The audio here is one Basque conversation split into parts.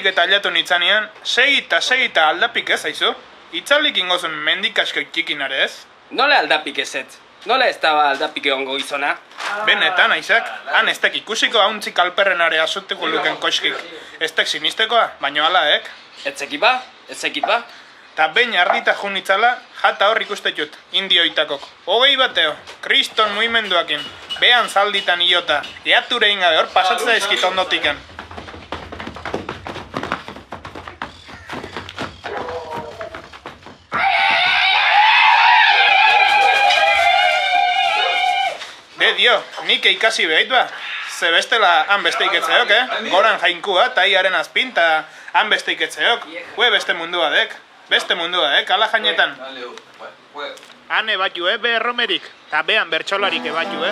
Goitik eta aldatu nitzanean, segita aldapik ez aizu? Itzalik ingozun mendikaskoik txikinare ez? Nola aldapik ezet? Nola ez daba aldapik egongo gizona? Benetan, Aizak, han ez tek ikusiko hauntzik alperrenare asutuko luken koskik. Ez tek sinistekoa, baino alaek. Etzekit ba? Ta behin ardita junitzala, jata hor ikuste jut, indioitakok. 20 bateo, kriston muimenduakin. Behan zalditan iota, eature ingabe hor pasatzea ezkit ondotiken. Dio, nik ikasi behit ba. Ze bestela han beste iketzeok, Goran jainkua, ta iaren azpin, ta han beste iketzeok. Hue beste mundua dek. Beste mundua dek, ala jainetan. Han ebatu, be erromerik. Ta behan bertxolarik ebatu,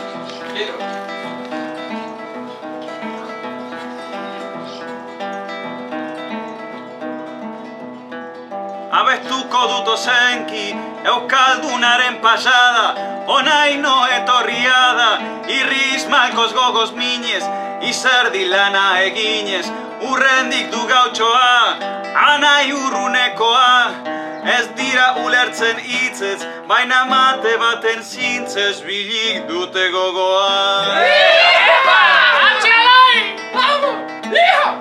Abestuko dut ozenki, euskaldunaren pasada, onaino etorria da, irriz malkoz gogoz minez, izerdi lana eginez, urrendik du gautxoa, anai urrunekoa, ez dira ulertzen hitzez, baina mate baten zintzez bilik dute gogoa. Atxalai! Vamos! Hijo!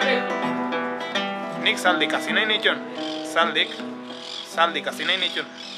Nik zaldik hasi nahi nituen. Zaldik hasi nahi nituen.